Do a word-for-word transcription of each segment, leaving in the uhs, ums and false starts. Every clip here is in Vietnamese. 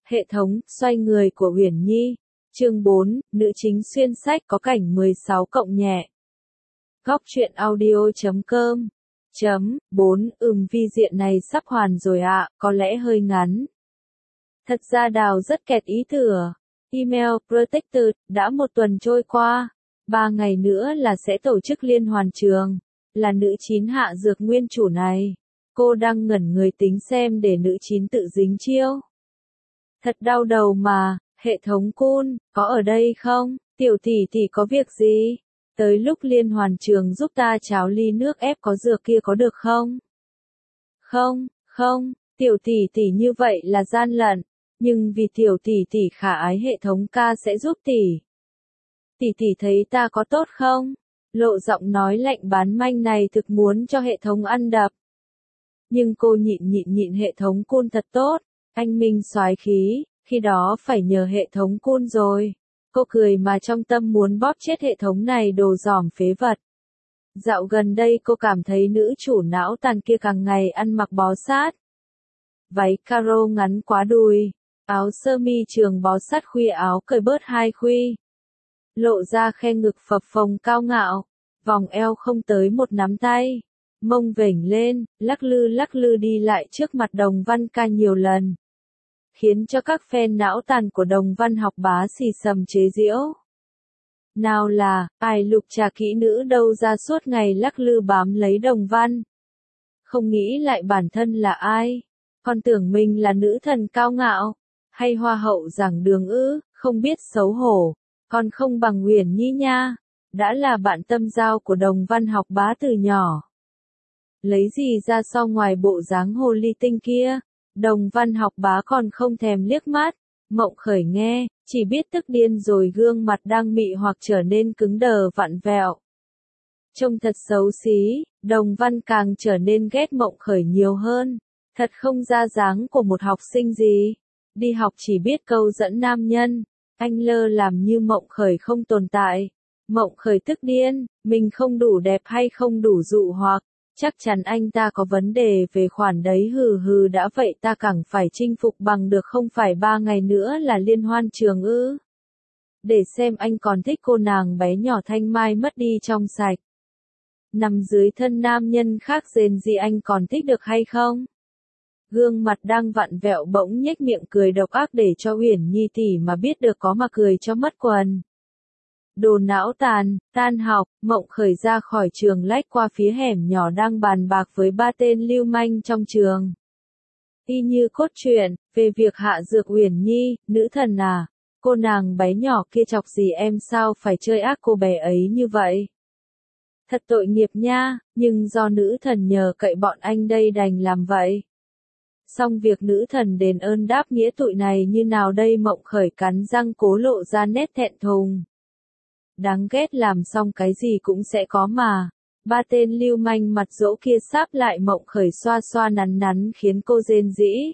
Hệ thống, xoay người của Uyển Nhi. Chương bốn, nữ chính xuyên sách có cảnh mười sáu cộng nhẹ. Góc truyện audio chấm com. Chấm, bốn, ừm vi diện này sắp hoàn rồi ạ, à, có lẽ hơi ngắn. Thật ra Đào rất kẹt ý thừa. Email, Protected, đã một tuần trôi qua. Ba ngày nữa là sẽ tổ chức liên hoàn trường. Là nữ chín hạ dược nguyên chủ này. Cô đang ngẩn người tính xem để nữ chín tự dính chiêu. Thật đau đầu mà, hệ thống Kun, có ở đây không? Tiểu tỷ tỷ có việc gì? Tới lúc liên hoàn trường giúp ta cháo ly nước ép có dược kia có được không? Không, không, tiểu tỷ tỷ như vậy là gian lận, nhưng vì tiểu tỷ tỷ khả ái hệ thống ca sẽ giúp tỷ. Tỷ tỷ thấy ta có tốt không? Lộ giọng nói lạnh bán manh này thực muốn cho hệ thống ăn đập. Nhưng cô nhịn nhịn nhịn hệ thống Kun thật tốt, anh Minh soái khí, khi đó phải nhờ hệ thống Kun rồi. Cô cười mà trong tâm muốn bóp chết hệ thống này đồ giỏm phế vật. Dạo gần đây cô cảm thấy nữ chủ não tàn kia càng ngày ăn mặc bó sát. Váy caro ngắn quá đùi, áo sơ mi trường bó sát khuy áo cởi bớt hai khuy. Lộ ra khe ngực phập phồng cao ngạo, vòng eo không tới một nắm tay. Mông vểnh lên, lắc lư lắc lư đi lại trước mặt Đồng Văn Ca nhiều lần. Khiến cho các fan não tàn của Đồng Văn học bá xì xầm chế giễu. Nào là, ai lục trà kỹ nữ đâu ra suốt ngày lắc lư bám lấy Đồng Văn. Không nghĩ lại bản thân là ai, còn tưởng mình là nữ thần cao ngạo, hay hoa hậu giảng đường ư, không biết xấu hổ, còn không bằng Uyển Nhi nha, đã là bạn tâm giao của Đồng Văn học bá từ nhỏ. Lấy gì ra so ngoài bộ dáng hồ ly tinh kia, Đồng Văn học bá còn không thèm liếc mắt. Mộng Khởi nghe, chỉ biết tức điên rồi, gương mặt đang mị hoặc trở nên cứng đờ vặn vẹo. Trông thật xấu xí, Đồng Văn càng trở nên ghét Mộng Khởi nhiều hơn. Thật không ra dáng của một học sinh gì. Đi học chỉ biết câu dẫn nam nhân, anh lơ làm như Mộng Khởi không tồn tại. Mộng Khởi tức điên, mình không đủ đẹp hay không đủ dụ hoặc. Chắc chắn anh ta có vấn đề về khoản đấy, hừ hừ, đã vậy ta càng phải chinh phục bằng được, không phải ba ngày nữa là liên hoan trường ư. Để xem anh còn thích cô nàng bé nhỏ thanh mai mất đi trong sạch. Nằm dưới thân nam nhân khác rền gì anh còn thích được hay không? Gương mặt đang vặn vẹo bỗng nhếch miệng cười độc ác để cho Uyển Nhi tỷ mà biết được có mà cười cho mất quần. Đồ não tàn, tan học, Mộng Khởi ra khỏi trường lách qua phía hẻm nhỏ đang bàn bạc với ba tên lưu manh trong trường. Y như cốt truyện, về việc hạ dược Uyển Nhi, nữ thần à, cô nàng bé nhỏ kia chọc gì em sao phải chơi ác cô bé ấy như vậy? Thật tội nghiệp nha, nhưng do nữ thần nhờ cậy bọn anh đây đành làm vậy. Xong việc nữ thần đền ơn đáp nghĩa tụi này như nào đây? Mộng Khởi cắn răng cố lộ ra nét thẹn thùng. Đáng ghét, làm xong cái gì cũng sẽ có mà. Ba tên lưu manh mặt dỗ kia sáp lại Mộng Khởi xoa xoa nắn nắn khiến cô rên rỉ.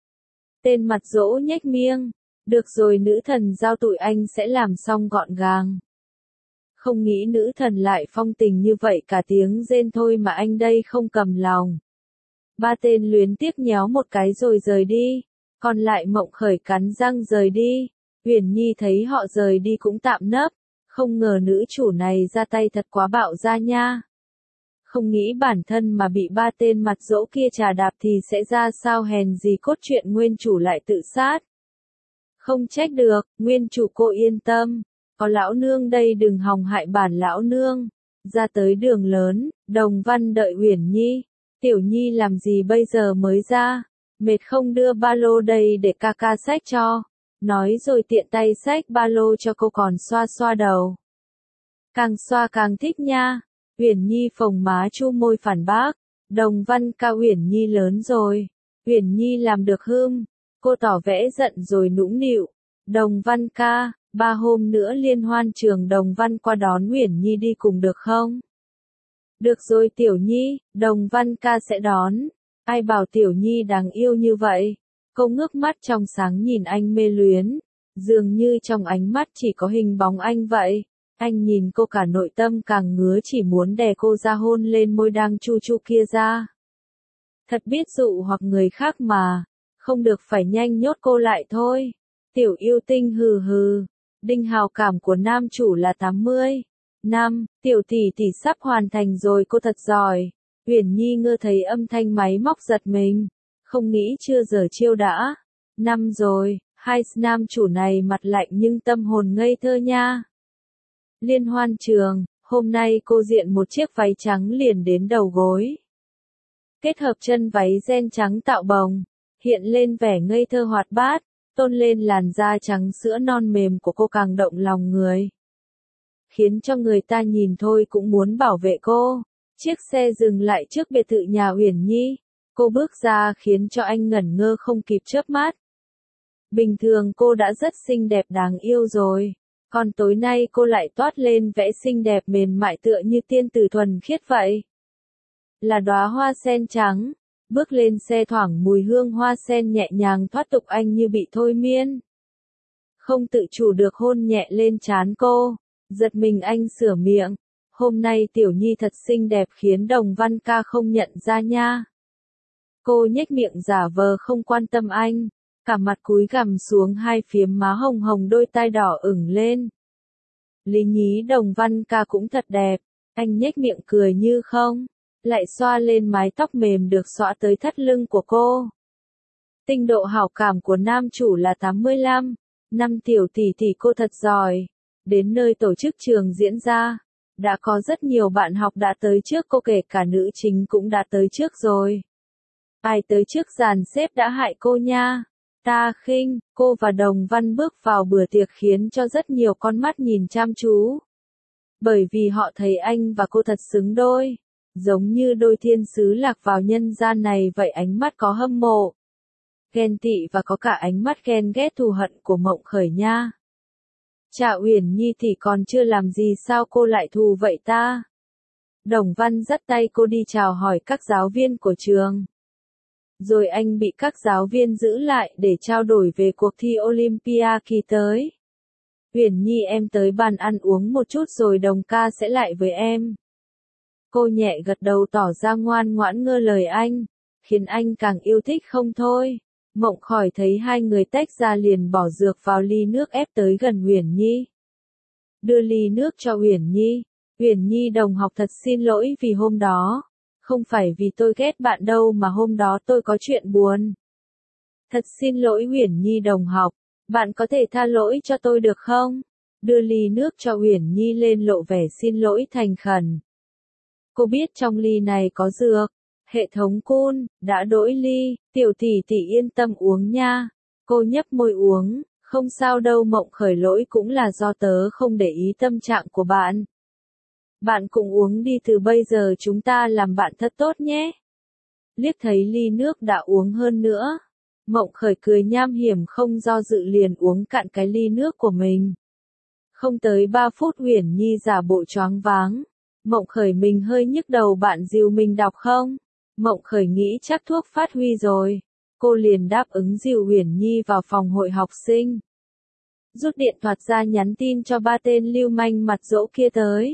Tên mặt dỗ nhếch miệng. Được rồi, nữ thần giao tụi anh sẽ làm xong gọn gàng. Không nghĩ nữ thần lại phong tình như vậy, cả tiếng rên thôi mà anh đây không cầm lòng. Ba tên luyến tiếc nhéo một cái rồi rời đi. Còn lại Mộng Khởi cắn răng rời đi. Uyển Nhi thấy họ rời đi cũng tạm nấp. Không ngờ nữ chủ này ra tay thật quá bạo ra nha. Không nghĩ bản thân mà bị ba tên mặt dỗ kia trà đạp thì sẽ ra sao, hèn gì cốt truyện nguyên chủ lại tự sát. Không trách được, nguyên chủ cô yên tâm. Có lão nương đây đừng hòng hại bản lão nương. Ra tới đường lớn, Đồng Văn đợi Uyển Nhi. Tiểu Nhi làm gì bây giờ mới ra? Mệt không đưa ba lô đây để ca ca xách cho. Nói rồi tiện tay xách ba lô cho cô, còn xoa xoa đầu. Càng xoa càng thích nha. Uyển Nhi phồng má chu môi phản bác. Đồng Văn Ca, Uyển Nhi lớn rồi. Uyển Nhi làm được hưm. Cô tỏ vẻ giận rồi nũng nịu. Đồng Văn Ca, ba hôm nữa liên hoan trường, Đồng Văn qua đón Uyển Nhi đi cùng được không? Được rồi Tiểu Nhi, Đồng Văn Ca sẽ đón. Ai bảo Tiểu Nhi đáng yêu như vậy? Cô ngước mắt trong sáng nhìn anh mê luyến, dường như trong ánh mắt chỉ có hình bóng anh vậy. Anh nhìn cô cả nội tâm càng ngứa, chỉ muốn đè cô ra hôn lên môi đang chu chu kia ra. Thật biết dụ hoặc người khác mà, không được phải nhanh nhốt cô lại thôi. Tiểu yêu tinh hừ hừ. Đinh hào cảm của nam chủ là tám mươi. Năm, tiểu tỷ tỷ sắp hoàn thành rồi, cô thật giỏi. Uyển Nhi ngơ thấy âm thanh máy móc giật mình. Không nghĩ chưa giờ chiêu đã. Năm rồi, hai nam chủ này mặt lạnh nhưng tâm hồn ngây thơ nha. Liên hoan trường, hôm nay cô diện một chiếc váy trắng liền đến đầu gối. Kết hợp chân váy ren trắng tạo bồng, hiện lên vẻ ngây thơ hoạt bát, tôn lên làn da trắng sữa non mềm của cô càng động lòng người. Khiến cho người ta nhìn thôi cũng muốn bảo vệ cô. Chiếc xe dừng lại trước biệt thự nhà Uyển Nhi. Cô bước ra khiến cho anh ngẩn ngơ không kịp chớp mắt. Bình thường cô đã rất xinh đẹp đáng yêu rồi. Còn tối nay cô lại toát lên vẻ xinh đẹp mềm mại tựa như tiên tử thuần khiết vậy. Là đóa hoa sen trắng. Bước lên xe thoảng mùi hương hoa sen nhẹ nhàng thoát tục anh như bị thôi miên. Không tự chủ được hôn nhẹ lên trán cô. Giật mình anh sửa miệng. Hôm nay Tiểu Nhi thật xinh đẹp khiến Đồng Văn ca không nhận ra nha. Cô nhếch miệng giả vờ không quan tâm anh. Cả mặt cúi gằm xuống, hai phiếm má hồng hồng, đôi tai đỏ ửng lên. Lý nhí Đồng Văn ca cũng thật đẹp. Anh nhếch miệng cười như không. Lại xoa lên mái tóc mềm được xõa tới thắt lưng của cô. Tinh độ hảo cảm của nam chủ là tám mươi lăm. Năm tiểu tỷ tỷ cô thật giỏi. Đến nơi tổ chức trường diễn ra. Đã có rất nhiều bạn học đã tới trước cô, kể cả nữ chính cũng đã tới trước rồi. Ai tới trước dàn xếp đã hại cô nha. Ta khinh, cô và Đồng Văn bước vào bữa tiệc khiến cho rất nhiều con mắt nhìn chăm chú. Bởi vì họ thấy anh và cô thật xứng đôi. Giống như đôi thiên sứ lạc vào nhân gian này vậy, ánh mắt có hâm mộ, ghen tị và có cả ánh mắt ghen ghét thù hận của Mộng Khởi nha. Chà, Uyển Nhi thì còn chưa làm gì sao cô lại thù vậy ta? Đồng Văn dắt tay cô đi chào hỏi các giáo viên của trường. Rồi anh bị các giáo viên giữ lại để trao đổi về cuộc thi Olympia kỳ tới. Uyển Nhi, em tới bàn ăn uống một chút rồi Đồng ca sẽ lại với em. Cô nhẹ gật đầu tỏ ra ngoan ngoãn ngơ lời anh, khiến anh càng yêu thích không thôi. Mộng Khởi thấy hai người tách ra liền bỏ dược vào ly nước ép tới gần Uyển Nhi. Đưa ly nước cho Uyển Nhi. Uyển Nhi đồng học thật xin lỗi vì hôm đó. Không phải vì tôi ghét bạn đâu mà hôm đó tôi có chuyện buồn. Thật xin lỗi Uyển Nhi đồng học. Bạn có thể tha lỗi cho tôi được không? Đưa ly nước cho Uyển Nhi lên lộ vẻ xin lỗi thành khẩn. Cô biết trong ly này có dược. Hệ thống cun, đã đổi ly, tiểu tỷ tỷ yên tâm uống nha. Cô nhấp môi uống, không sao đâu Mộng Khởi, lỗi cũng là do tớ không để ý tâm trạng của bạn. Bạn cũng uống đi, từ bây giờ chúng ta làm bạn thật tốt nhé. Liếc thấy ly nước đã uống hơn nữa. Mộng Khởi cười nham hiểm không do dự liền uống cạn cái ly nước của mình. Không tới ba phút Uyển Nhi giả bộ choáng váng. Mộng Khởi, mình hơi nhức đầu, bạn dìu mình đọc không? Mộng Khởi nghĩ chắc thuốc phát huy rồi. Cô liền đáp ứng dìu Uyển Nhi vào phòng hội học sinh. Rút điện thoại ra nhắn tin cho ba tên lưu manh mặt dỗ kia tới.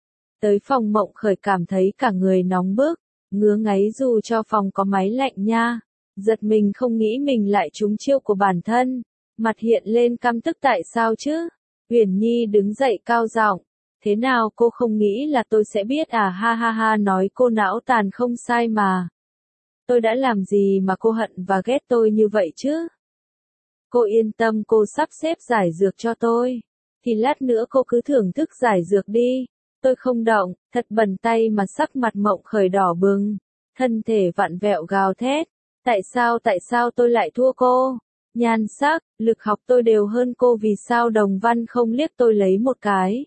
Tới phòng Mộng Khởi cảm thấy cả người nóng bức, ngứa ngáy dù cho phòng có máy lạnh nha. Giật mình không nghĩ mình lại trúng chiêu của bản thân. Mặt hiện lên căm tức, tại sao chứ? Uyển Nhi đứng dậy cao giọng. Thế nào, cô không nghĩ là tôi sẽ biết à? Ha ha ha, nói cô não tàn không sai mà. Tôi đã làm gì mà cô hận và ghét tôi như vậy chứ? Cô yên tâm, cô sắp xếp giải dược cho tôi. Thì lát nữa cô cứ thưởng thức giải dược đi. Tôi không động, thật bẩn tay mà sắc mặt Mộng Khởi đỏ bừng. Thân thể vặn vẹo gào thét. Tại sao, tại sao tôi lại thua cô? Nhan sắc, lực học tôi đều hơn cô, vì sao Đồng Văn không liếc tôi lấy một cái?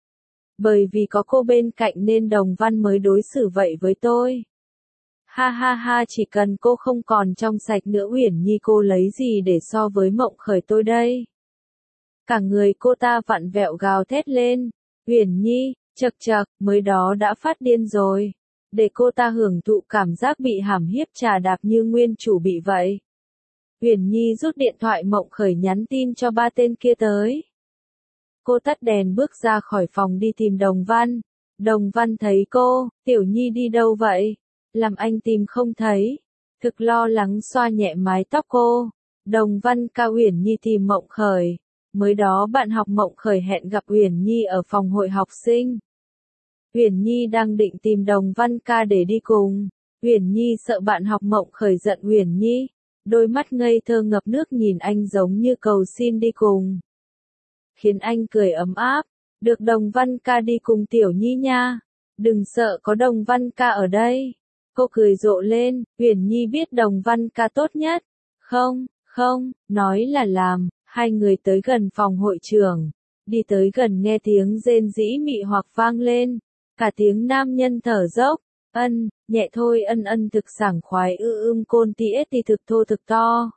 Bởi vì có cô bên cạnh nên Đồng Văn mới đối xử vậy với tôi. Ha ha ha, chỉ cần cô không còn trong sạch nữa Uyển Nhi, cô lấy gì để so với Mộng Khởi tôi đây? Cả người cô ta vặn vẹo gào thét lên. Uyển Nhi, chậc chậc, mới đó đã phát điên rồi. Để cô ta hưởng thụ cảm giác bị hãm hiếp trà đạp như nguyên chủ bị vậy. Uyển Nhi rút điện thoại Mộng Khởi nhắn tin cho ba tên kia tới. Cô tắt đèn bước ra khỏi phòng đi tìm Đồng Văn. Đồng Văn thấy cô, Tiểu Nhi đi đâu vậy? Làm anh tìm không thấy. Thực lo lắng xoa nhẹ mái tóc cô. Đồng Văn Ca Uyển Nhi tìm Mộng Khởi. Mới đó bạn học Mộng Khởi hẹn gặp Uyển Nhi ở phòng hội học sinh. Uyển Nhi đang định tìm Đồng Văn Ca để đi cùng. Uyển Nhi sợ bạn học Mộng Khởi giận Uyển Nhi. Đôi mắt ngây thơ ngập nước nhìn anh giống như cầu xin đi cùng. Khiến anh cười ấm áp. Được Đồng Văn Ca đi cùng Tiểu Nhi nha. Đừng sợ có Đồng Văn Ca ở đây. Cô cười rộ lên. Uyển Nhi biết Đồng Văn Ca tốt nhất. Không, không, nói là làm. Hai người tới gần phòng hội trưởng. Đi tới gần nghe tiếng rên rỉ mị hoặc vang lên. Cả tiếng nam nhân thở dốc. Ân, nhẹ thôi ân ân thực sảng khoái ư ưm côn tía thì thực thô thực to.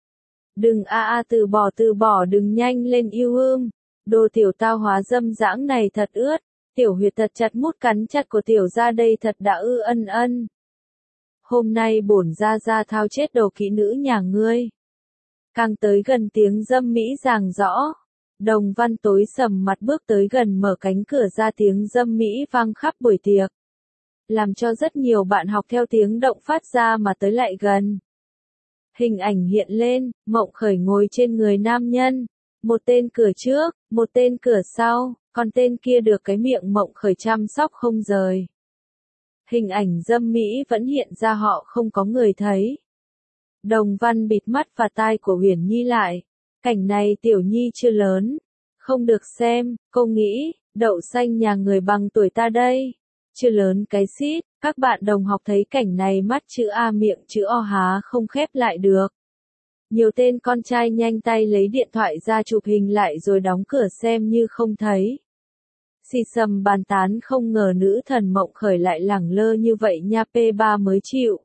Đừng a a từ bỏ từ bỏ đừng nhanh lên yêu ưm. Đồ tiểu tao hóa dâm dãng này thật ướt. Tiểu huyệt thật chặt mút cắn chặt của tiểu ra đây thật đã ư ân ân. Hôm nay bổn ra ra thao chết đồ kỹ nữ nhà ngươi. Càng tới gần tiếng dâm mỹ ràng rõ. Đồng Văn tối sầm mặt bước tới gần mở cánh cửa ra tiếng dâm mỹ vang khắp buổi tiệc. Làm cho rất nhiều bạn học theo tiếng động phát ra mà tới lại gần. Hình ảnh hiện lên, Mộng Khởi ngồi trên người nam nhân. Một tên cửa trước, một tên cửa sau, còn tên kia được cái miệng Mộng Khởi chăm sóc không rời. Hình ảnh dâm mỹ vẫn hiện ra họ không có người thấy. Đồng Văn bịt mắt và tai của Uyển Nhi lại. Cảnh này Tiểu Nhi chưa lớn. Không được xem, cô nghĩ, đậu xanh nhà người bằng tuổi ta đây. Chưa lớn cái xít, các bạn đồng học thấy cảnh này mắt chữ A miệng chữ O há không khép lại được. Nhiều tên con trai nhanh tay lấy điện thoại ra chụp hình lại rồi đóng cửa xem như không thấy. Xì xầm bàn tán không ngờ nữ thần Mộng Khởi lại lẳng lơ như vậy nha P ba mới chịu.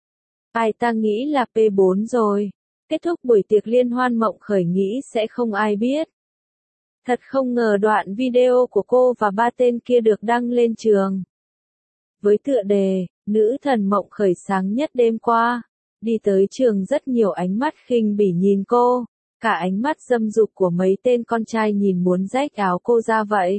Ai ta nghĩ là P bốn rồi. Kết thúc buổi tiệc liên hoan Mộng Khởi nghĩ sẽ không ai biết. Thật không ngờ đoạn video của cô và ba tên kia được đăng lên trường. Với tựa đề, nữ thần Mộng Khởi sáng nhất đêm qua. Đi tới trường rất nhiều ánh mắt khinh bỉ nhìn cô. Cả ánh mắt dâm dục của mấy tên con trai nhìn muốn rách áo cô ra vậy.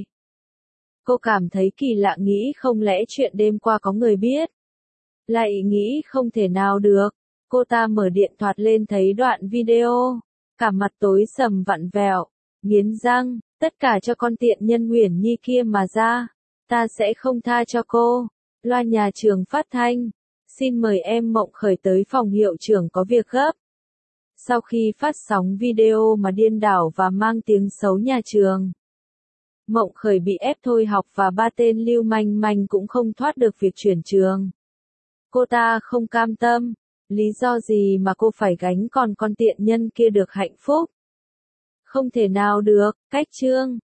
Cô cảm thấy kỳ lạ nghĩ không lẽ chuyện đêm qua có người biết. Lại nghĩ không thể nào được. Cô ta mở điện thoại lên thấy đoạn video. Cả mặt tối sầm vặn vẹo. Nghiến răng, tất cả cho con tiện nhân Uyển Nhi kia mà ra. Ta sẽ không tha cho cô. Loa nhà trường phát thanh. Xin mời em Mộng Khởi tới phòng hiệu trưởng có việc gấp. Sau khi phát sóng video mà điên đảo và mang tiếng xấu nhà trường. Mộng Khởi bị ép thôi học và ba tên lưu manh manh cũng không thoát được việc chuyển trường. Cô ta không cam tâm. Lý do gì mà cô phải gánh còn con tiện nhân kia được hạnh phúc? Không thể nào được, cách chương.